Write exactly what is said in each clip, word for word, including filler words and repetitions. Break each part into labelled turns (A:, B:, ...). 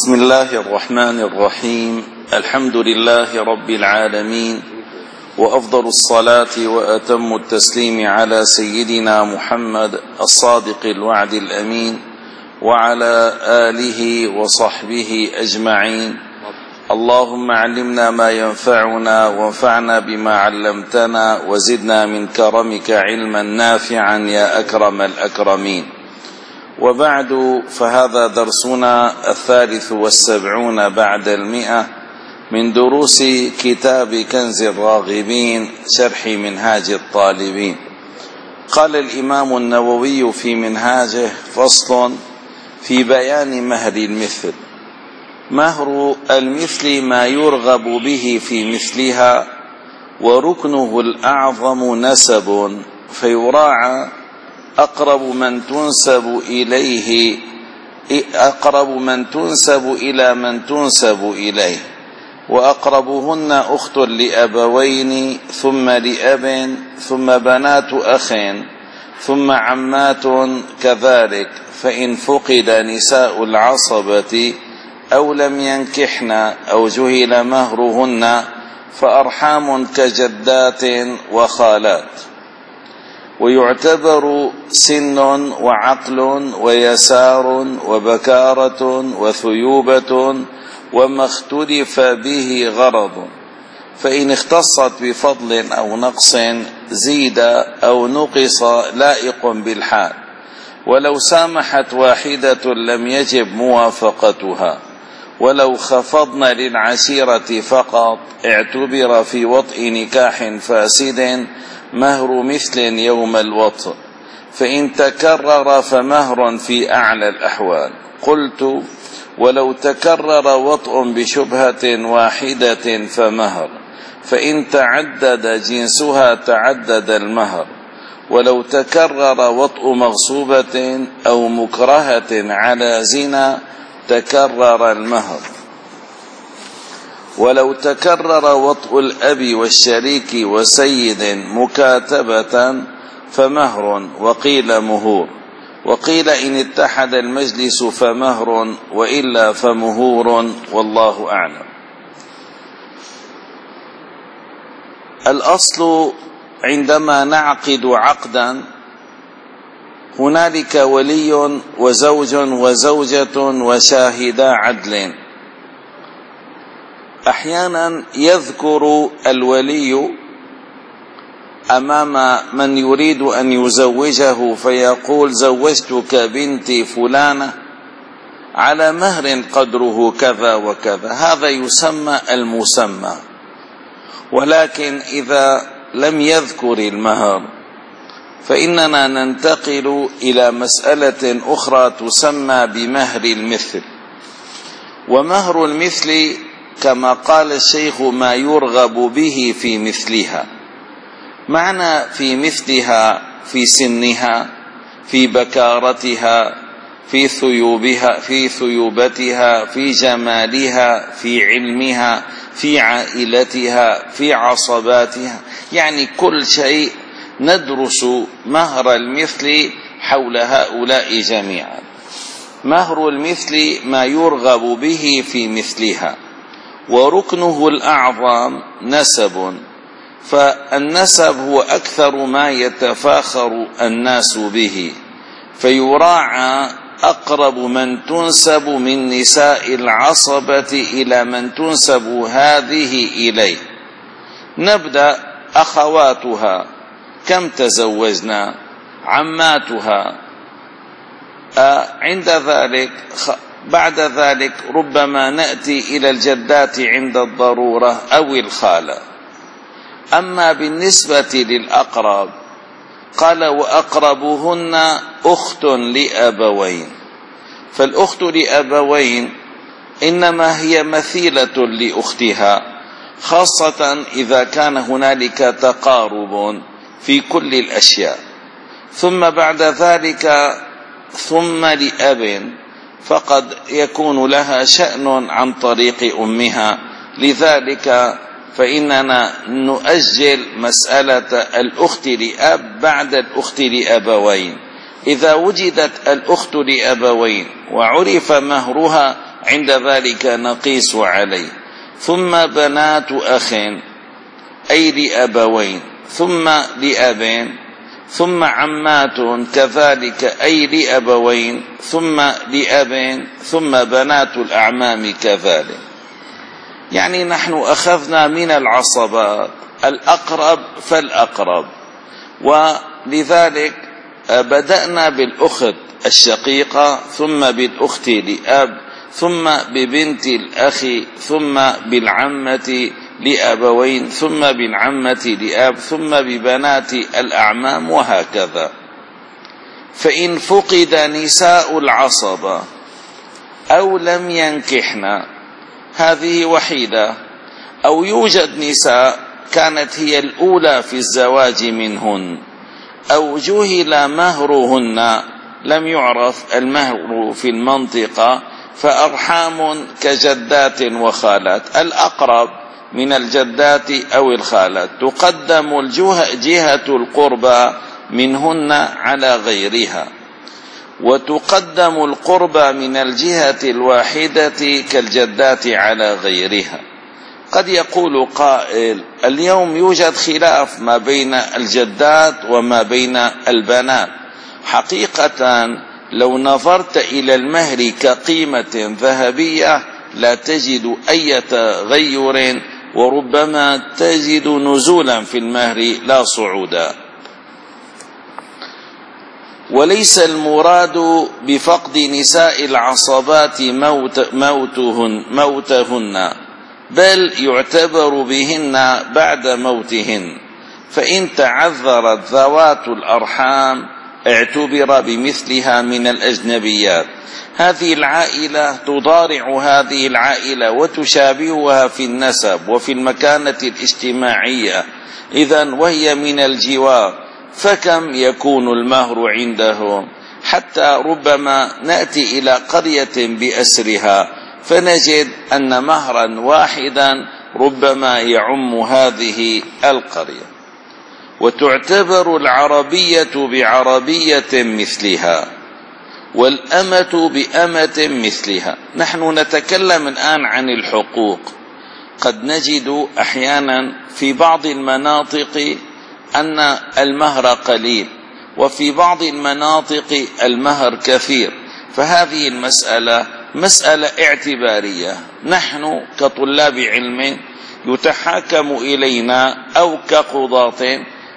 A: بسم الله الرحمن الرحيم. الحمد لله رب العالمين، وأفضل الصلاة وأتم التسليم على سيدنا محمد الصادق الوعد الأمين وعلى آله وصحبه أجمعين. اللهم علمنا ما ينفعنا وانفعنا بما علمتنا وزدنا من كرمك علما نافعا يا أكرم الأكرمين. وبعد، فهذا درسنا الثالث والسبعون بعد المئة من دروس كتاب كنز الراغبين شرح منهاج الطالبين. قال الإمام النووي في منهاجه: فصل في بيان مهر المثل. مهر المثل ما يرغب به في مثلها، وركنه الأعظم نسب، فيراعى أقرب من تنسب إليه أقرب من تنسب إلى من تنسب إليه، وأقربهن أخت لأبوين ثم لأب ثم بنات أخ ثم عمات كذلك، فإن فقد نساء العصبة أو لم ينكحن أو جهل مهرهن فأرحام كجدات وخالات. ويعتبر سن وعقل ويسار وبكارة وثيوبة وما اختلف به غرض، فإن اختصت بفضل أو نقص زيد أو نقص لائق بالحال، ولو سامحت واحدة لم يجب موافقتها، ولو خفضن للعشيرة فقط اعتبر في وطء نكاح فاسد مهر مثل يوم الوطء، فإن تكرر فمهر في أعلى الأحوال. قلت: ولو تكرر وطء بشبهة واحدة فمهر، فإن تعدد جنسها تعدد المهر، ولو تكرر وطء مغصوبة أو مكرهة على زنا تكرر المهر، ولو تكرر وطء الأب والشريك وسيد مكاتبة فمهر، وقيل مهور، وقيل إن اتحد المجلس فمهر، وإلا فمهور، والله أعلم. الأصل عندما نعقد عقدا هنالك ولي وزوج وزوجة وشاهدا عدل. أحيانا يذكر الولي أمام من يريد أن يزوجه فيقول: زوجتك بنتي فلانة على مهر قدره كذا وكذا، هذا يسمى المسمى. ولكن إذا لم يذكر المهر فإننا ننتقل إلى مسألة أخرى تسمى بمهر المثل. ومهر المثل كما قال الشيخ ما يرغب به في مثلها، معنى في مثلها في سنها، في بكارتها، في ثيوبها، في ثيوبتها، في جمالها، في علمها، في عائلتها، في عصباتها، يعني كل شيء ندرس مهر المثل حول هؤلاء جميعا. مهر المثل ما يرغب به في مثلها، وركنه الأعظم نسب، فالنسب هو أكثر ما يتفاخر الناس به، فيراعى أقرب من تنسب من نساء العصبة إلى من تنسب هذه إليه. نبدأ: أخواتها كم تزوجنا، عماتها، آه عند ذلك بعد ذلك ربما نأتي إلى الجدات عند الضرورة أو الخالة. أما بالنسبة للأقرب قال: وأقربهن أخت لأبوين، فالأخت لأبوين إنما هي مثيلة لأختها، خاصة إذا كان هنالك تقارب في كل الأشياء. ثم بعد ذلك ثم لأب، فقد يكون لها شأن عن طريق أمها، لذلك فإننا نؤجل مسألة الأخت لأب بعد الأخت لأبوين. إذا وجدت الأخت لأبوين وعرف مهرها عند ذلك نقيس عليه. ثم بنات أخ أي لأبوين ثم لأبين، ثم عمات كذلك أي لأبوين ثم لأبين، ثم بنات الأعمام كذلك. يعني نحن أخذنا من العصبات الأقرب فالأقرب، ولذلك بدأنا بالأخت الشقيقة، ثم بالأخت لأب، ثم ببنت الأخ، ثم بالعمة لأبوين، ثم بالعمة لأب، ثم ببنات الأعمام، وهكذا. فإن فقد نساء العصبة أو لم ينكحن، هذه وحيدة، أو يوجد نساء كانت هي الأولى في الزواج منهن، أو جهل مهرهن، لم يعرف المهر في المنطقة، فأرحام كجدات وخالات، الأقرب من الجدات أو الخالات تقدم الجهة القربى منهن على غيرها، وتقدم القربى من الجهة الواحدة كالجدات على غيرها. قد يقول قائل: اليوم يوجد خلاف ما بين الجدات وما بين البنات. حقيقة لو نظرت إلى المهر كقيمة ذهبية لا تجد أي تغير، وربما تجد نزولا في المهر لا صعودا. وليس المراد بفقد نساء العصبات موت موتهن, موتهن بل يعتبر بهن بعد موتهن، فإن تعذرت ذوات الأرحام اعتبر بمثلها من الأجنبيات. هذه العائلة تضارع هذه العائلة وتشابهها في النسب وفي المكانة الاجتماعية، إذن وهي من الجوار، فكم يكون المهر عندهم؟ حتى ربما نأتي إلى قرية بأسرها فنجد أن مهرا واحدا ربما يعم هذه القرية. وتعتبر العربية بعربية مثلها، والأمة بأمة مثلها. نحن نتكلم الآن عن الحقوق. قد نجد أحيانا في بعض المناطق أن المهر قليل، وفي بعض المناطق المهر كثير، فهذه المسألة مسألة اعتبارية. نحن كطلاب علم يتحاكم إلينا أو كقضاة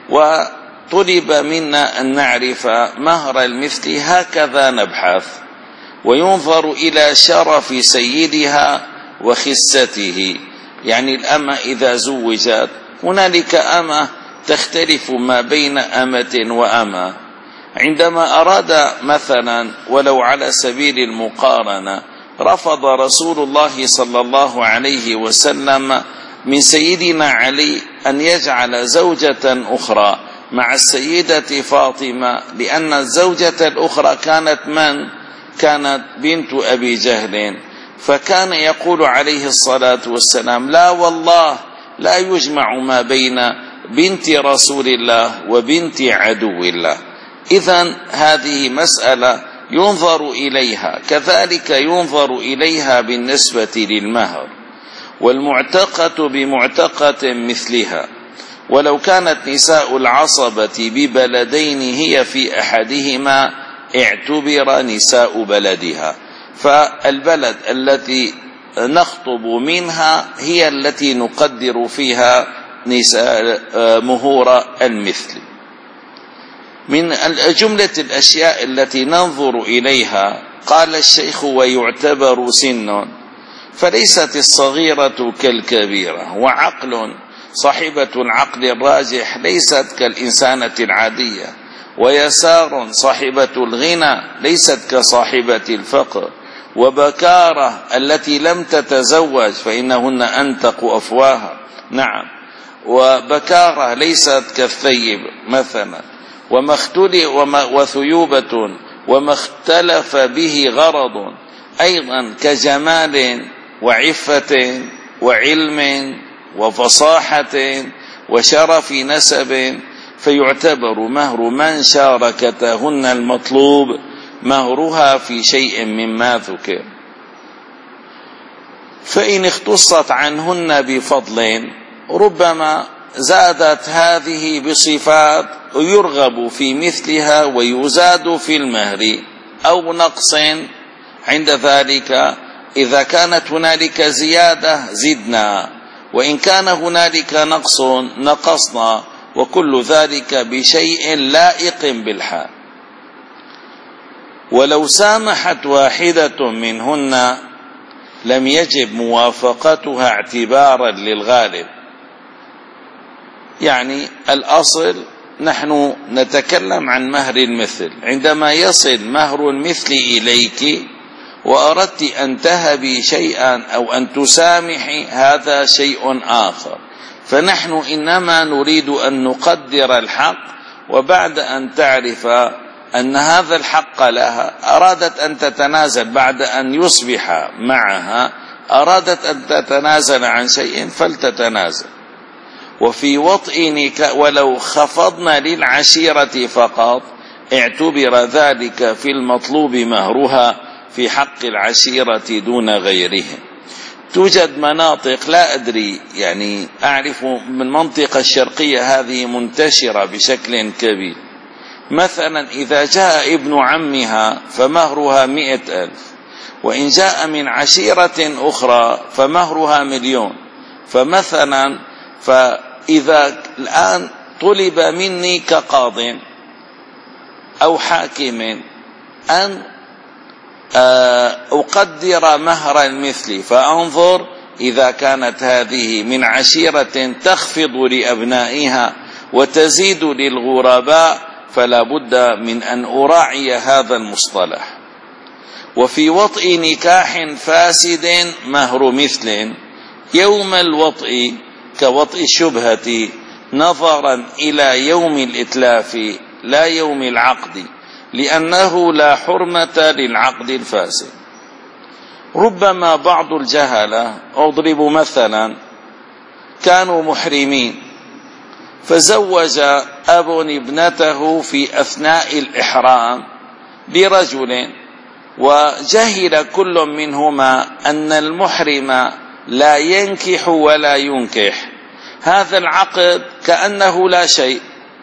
A: وطلب منا أن نعرف مهر المثل، هكذا نبحث، وينظر إلى شرف سيدها وخسته. يعني الأمة إذا زوجت، هنالك أمة تختلف ما بين أمة وأمة. عندما أراد مثلا ولو على سبيل المقارنة، رفض رسول الله صلى الله عليه وسلم من سيدنا علي أن يجعل زوجة أخرى مع السيدة فاطمة، لأن الزوجة الأخرى كانت من؟ كانت بنت أبي جهل. فكان يقول عليه الصلاة والسلام: لا والله لا يجمع ما بين بنت رسول الله وبنت عدو الله. إذن هذه مسألة ينظر إليها، كذلك ينظر إليها بالنسبة للمهر. والمعتقة بمعتقة مثلها، ولو كانت نساء العصبة ببلدين هي في أحدهما اعتبر نساء بلدها، فالبلد التي نخطب منها هي التي نقدر فيها نساء مهور المثل. من جملة الأشياء التي ننظر إليها قال الشيخ: ويعتبر سن، فليست الصغيرة كالكبيرة، وعقل، صاحبة العقل الراجح ليست كالإنسانة العادية، ويسار، صاحبة الغنى ليست كصاحبة الفقر، وبكارة التي لم تتزوج فإنهن أنتق أفواها، نعم، وبكارة ليست كالثيب مثلا، وثيوبة وما اختلف به غرض، أيضا كجمال وعفة وعلم وفصاحة وشرف نسب. فيعتبر مهر من شاركتهن المطلوب مهرها في شيء مما ذكر. فإن اختصت عنهن بفضل ربما زادت هذه بصفات يرغب في مثلها ويزاد في المهر، أو نقص عند ذلك إذا كانت هنالك زيادة زدنا، وإن كان هنالك نقص نقصنا، وكل ذلك بشيء لائق بالحال. ولو سامحت واحدة منهن لم يجب موافقتها اعتبارا للغالب. يعني الأصل نحن نتكلم عن مهر المثل، عندما يصل مهر المثل إليك وأردت أن تهبي شيئا أو أن تسامحي هذا شيء آخر، فنحن إنما نريد أن نقدر الحق، وبعد أن تعرف أن هذا الحق لها أرادت أن تتنازل بعد أن يصبح معها، أرادت أن تتنازل عن شيء فلتتنازل. وفي وطئ نكاح ولو خفضنا للعشيرة فقط اعتبر ذلك في المطلوب مهرها في حق العشيرة دون غيرهم. توجد مناطق لا أدري، يعني أعرف من المنطقة الشرقية هذه منتشرة بشكل كبير، مثلا إذا جاء ابن عمها فمهرها مئة ألف، وإن جاء من عشيرة أخرى فمهرها مليون. فمثلا فإذا الآن طلب مني كقاض أو حاكم أن أقدر مهر المثل، فأنظر إذا كانت هذه من عشيرة تخفض لأبنائها وتزيد للغرباء فلا بد من أن أراعي هذا المصطلح. وفي وطئ نكاح فاسد مهر مثل يوم الوطئ كوطئ الشبهة نظرا إلى يوم الإتلاف لا يوم العقد، لأنه لا حرمة للعقد الفاسد. ربما بعض الجهلة، أضرب مثلا، كانوا محرمين فزوج أب ابنته في أثناء الإحرام برجل، وجهل كل منهما أن المحرم لا ينكح ولا ينكح، هذا العقد كأنه لا شيء.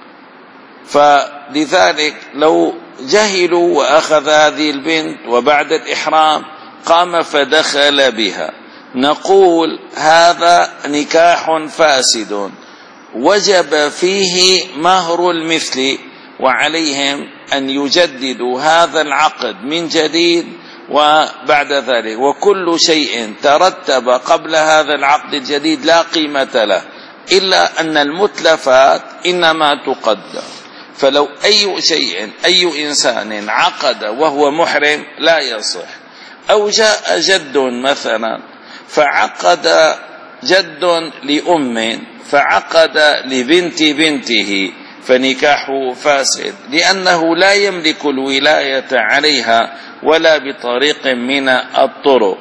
A: فلذلك لو جهلوا وأخذ هذه البنت وبعد الإحرام قام فدخل بها، نقول هذا نكاح فاسد وجب فيه مهر المثل، وعليهم أن يجددوا هذا العقد من جديد. وبعد ذلك وكل شيء ترتب قبل هذا العقد الجديد لا قيمة له، إلا أن المتلفات إنما تقدر. فلو أي شيء أي إنسان عقد وهو محرم لا يصح، أو جاء جد مثلا فعقد جد لأم فعقد لبنت بنته فنكاحه فاسد، لأنه لا يملك الولاية عليها ولا بطريق من الطرق.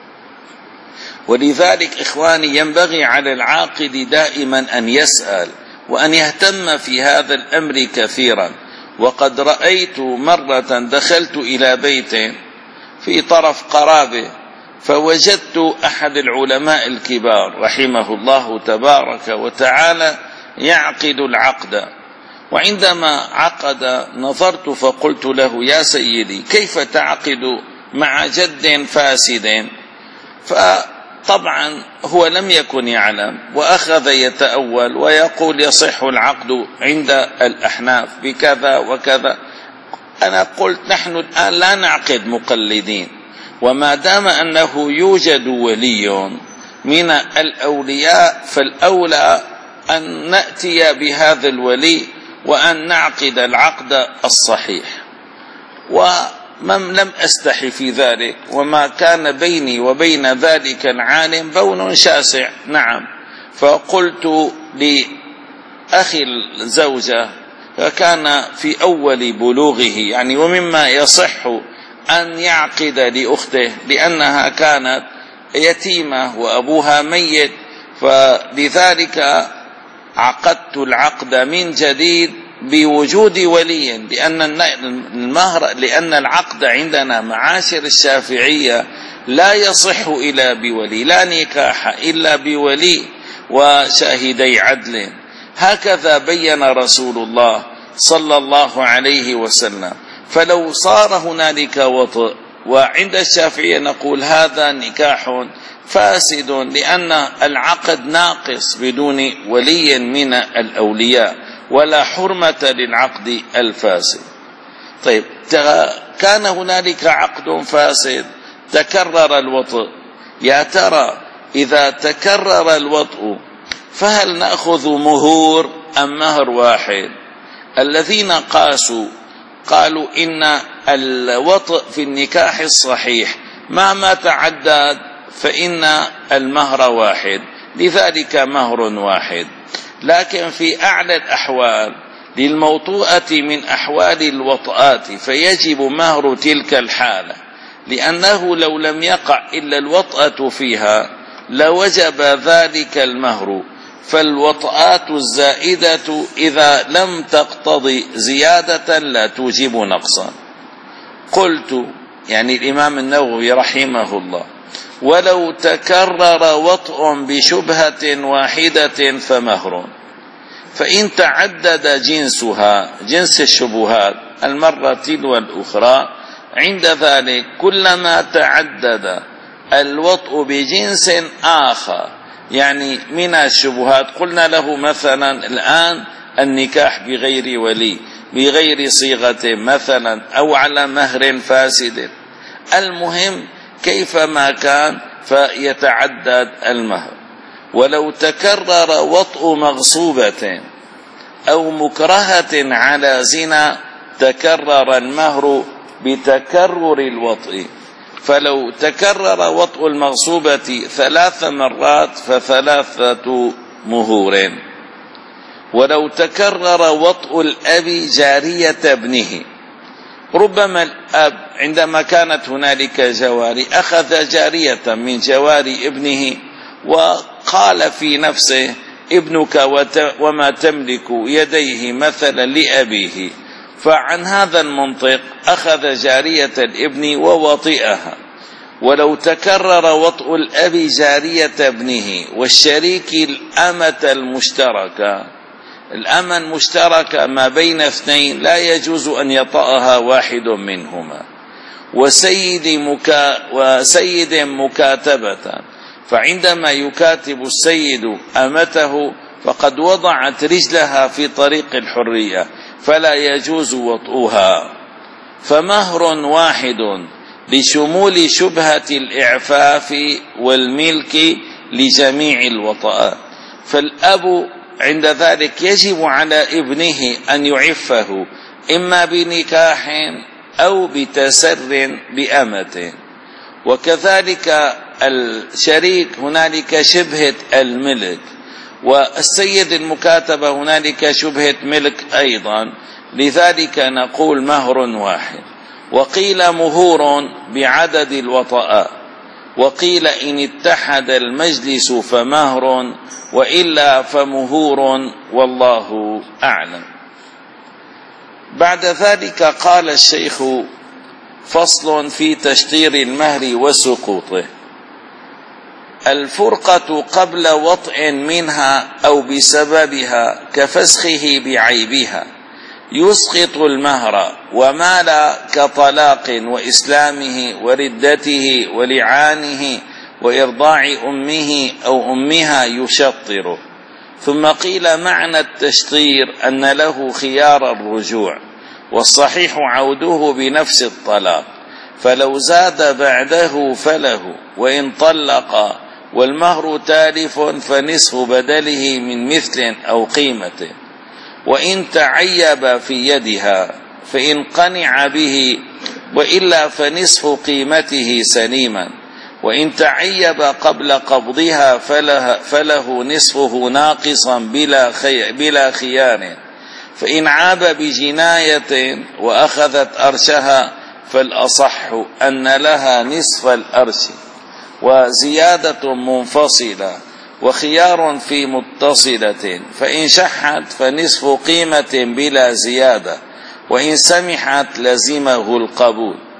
A: ولذلك إخواني ينبغي على العاقد دائما أن يسأل وأن يهتم في هذا الأمر كثيرا. وقد رأيت مرة دخلت إلى بيت في طرف قرابة فوجدت أحد العلماء الكبار رحمه الله تبارك وتعالى يعقد العقد، وعندما عقد نظرت فقلت له: يا سيدي كيف تعقد مع جد فاسد؟ فطبعا هو لم يكن يعلم وأخذ يتأول ويقول يصح العقد عند الأحناف بكذا وكذا. أنا قلت نحن الآن لا نعقد مقلدين، وما دام أنه يوجد ولي من الأولياء فالأولى أن نأتي بهذا الولي وأن نعقد العقد الصحيح. ومن لم أستحي في ذلك، وما كان بيني وبين ذلك العالم بون شاسع. نعم، فقلت لأخي الزوجة كان في أول بلوغه يعني، ومما يصح أن يعقد لأخته لأنها كانت يتيمة وأبوها ميت، فلذلك عقدت العقد من جديد بوجود ولي، لأن المهر لأن العقد عندنا معاشر الشافعية لا يصح إلا بولي، لا نكاح إلا بولي وشاهدي عدل. هكذا بين رسول الله صلى الله عليه وسلم. فلو صار هنالك وطء، وعند الشافعية نقول هذا نكاح فاسد لأن العقد ناقص بدون ولي من الأولياء، ولا حرمة للعقد الفاسد. طيب، كان هنالك عقد فاسد تكرر الوطء، يا ترى إذا تكرر الوطء فهل نأخذ مهور أم مهر واحد؟ الذين قاسوا قالوا إن الوطء في النكاح الصحيح مهما تعدد فإن المهر واحد، لذلك مهر واحد. لكن في أعلى الأحوال للموطوءة من أحوال الوطئات فيجب مهر تلك الحالة، لأنه لو لم يقع إلا الوطأة فيها لوجب ذلك المهر. فالوطئات الزائدة إذا لم تقتضي زيادة لا توجب نقصا. قلت، يعني الإمام النووي رحمه الله: ولو تكرر وطء بشبهة واحدة فمهر، فإن تعدد جنسها، جنس الشبهات المرة تلو الأخرى، عند ذلك كلما تعدد الوطء بجنس آخر يعني من الشبهات، قلنا له مثلا الآن النكاح بغير ولي، بغير صيغة مثلا، أو على مهر فاسد، المهم كيفما كان فيتعدد المهر. ولو تكرر وطء مغصوبة أو مكرهة على زنا تكرر المهر بتكرر الوطء. فلو تكرر وطء المغصوبة ثلاث مرات فثلاثة مهور. ولو تكرر وطء الأب جارية ابنه، ربما الأب عندما كانت هنالك جواري أخذ جارية من جواري ابنه وقال في نفسه: ابنك وما تملك يديه مثلا لأبيه، فعن هذا المنطق أخذ جارية الابن ووطئها. ولو تكرر وطء الأب جارية ابنه والشريك الأمة المشتركة، الأمة المشتركة ما بين اثنين لا يجوز أن يطأها واحد منهما، وسيد, مكا وسيد مكاتبة، فعندما يكاتب السيد أمته فقد وضعت رجلها في طريق الحرية فلا يجوز وطئها. فمهر واحد لشمول شبهة الإعفاف والملك لجميع الوطئات. فالأب عند ذلك يجب على ابنه أن يعفه إما بنكاح أو بتسر بأمة. وكذلك الشريك هنالك شبهة الملك، والسيد المكاتبة هنالك شبهة ملك أيضا، لذلك نقول مهر واحد. وقيل مهور بعدد الوطأ، وقيل إن اتحد المجلس فمهر، وإلا فمهور، والله أعلم. بعد ذلك قال الشيخ: فصل في تشطير المهر وسقوطه. الفرقة قبل وطء منها أو بسببها كفسخه بعيبها يسقط المهر، وما لا كطلاق وإسلامه وردته ولعانه وإرضاع أمه أو أمها يشطر. ثم قيل معنى التشطير أن له خيار الرجوع، والصحيح عوده بنفس الطلاق، فلو زاد بعده فله، وإن طلق والمهر تالف فنصف بدله من مثل أو قيمة، وإن تعيب في يدها فإن قنع به، وإلا فنصف قيمته سليما، وإن تعيب قبل قبضها فله, فله نصفه ناقصا بلا, خي بلا خيار، فإن عاب بجناية وأخذت أرشها فالأصح أن لها نصف الأرش وزيادة منفصلة، وخيار في متصلة، فإن شحت فنصف قيمة بلا زيادة، وإن سمحت لزمه القبول.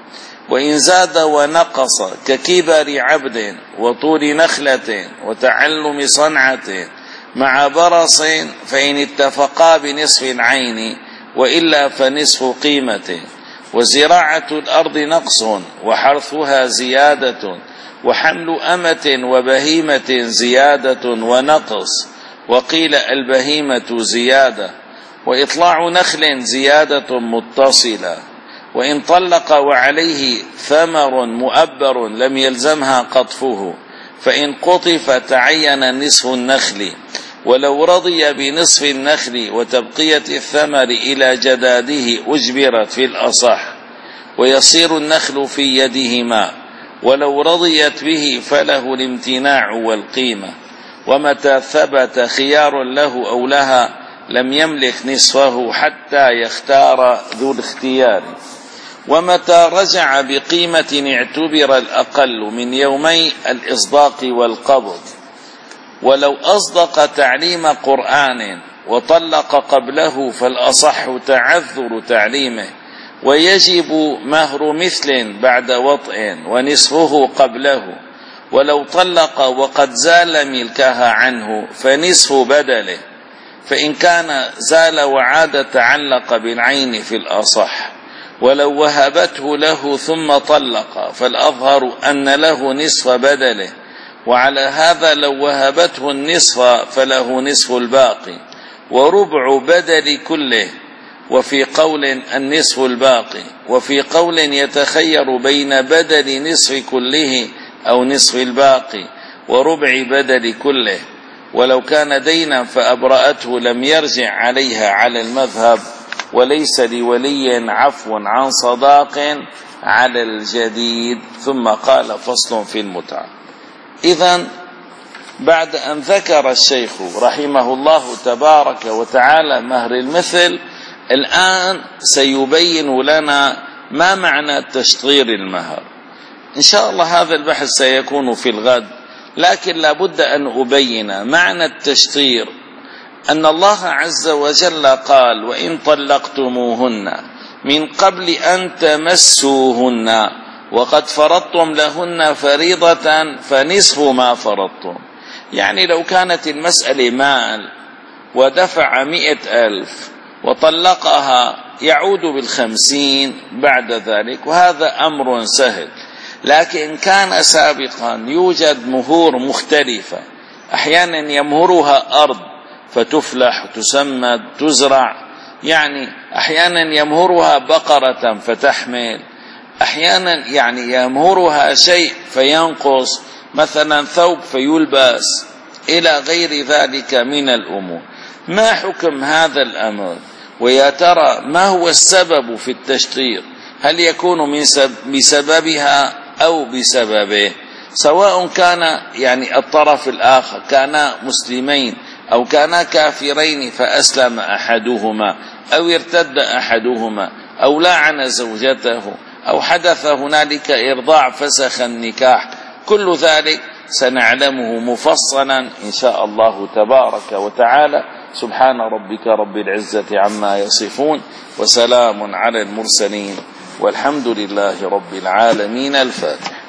A: وإن زاد ونقص ككبر عبد وطول نخلة وتعلم صنعة مع برص فإن اتفقا بنصف العين وإلا فنصف قيمة. وزراعة الأرض نقص وحرثها زيادة وحمل أمة وبهيمة زيادة ونقص، وقيل البهيمة زيادة. وإطلاع نخل زيادة متصلة. وإن طلق وعليه ثمر مؤبر لم يلزمها قطفه، فإن قطف تعين نصف النخل، ولو رضي بنصف النخل وتبقية الثمر إلى جداده أجبرت في الأصح، ويصير النخل في يدهما، ولو رضيت به فله الامتناع والقيمة. ومتى ثبت خيار له أو لها لم يملك نصفه حتى يختار ذو الاختيار. ومتى رجع بقيمة اعتبر الأقل من يومي الإصداق والقبض. ولو أصدق تعليم قرآن وطلق قبله فالأصح تعذر تعليمه، ويجب مهر مثل بعد وطئ ونصفه قبله. ولو طلق وقد زال ملكها عنه فنصف بدله، فإن كان زال وعاد تعلق بالعين في الأصح. ولو وهبته له ثم طلق فالأظهر أن له نصف بدله، وعلى هذا لو وهبته النصف فله نصف الباقي وربع بدل كله، وفي قول النصف الباقي، وفي قول يتخير بين بدل نصف كله أو نصف الباقي وربع بدل كله. ولو كان دينا فأبرأته لم يرجع عليها على المذهب، وليس لولي عفو عن صداق على الجديد. ثم قال فصل في المتعة. إذن بعد أن ذكر الشيخ رحمه الله تبارك وتعالى مهر المثل، الآن سيبين لنا ما معنى تشطير المهر. إن شاء الله هذا البحث سيكون في الغد، لكن لابد أن أبين معنى التشطير. أن الله عز وجل قال: وإن طلقتموهن من قبل أن تمسوهن وقد فرضتم لهن فريضة فنصف ما فرضتم. يعني لو كانت المسألة مال ودفع مئة ألف وطلقها يعود بالخمسين بعد ذلك، وهذا أمر سهل. لكن كان سابقا يوجد مهور مختلفة، أحيانا يمهرها أرض فتفلح تسمد تزرع، يعني أحيانا يمهرها بقرة فتحمل، أحيانا يعني يمهرها شيء فينقص، مثلا ثوب فيلبس، إلى غير ذلك من الأمور. ما حكم هذا الأمر؟ ويا ترى ما هو السبب في التشطير؟ هل يكون من بسببها أو بسببه؟ سواء كان يعني الطرف الآخر كانا مسلمين أو كانا كافرين فأسلم أحدهما أو ارتد أحدهما أو لعن زوجته أو حدث هنالك إرضاع فسخ النكاح، كل ذلك سنعلمه مفصلا إن شاء الله تبارك وتعالى. سبحان ربك رب العزة عما يصفون، وسلام على المرسلين، والحمد لله رب العالمين. الفاتح.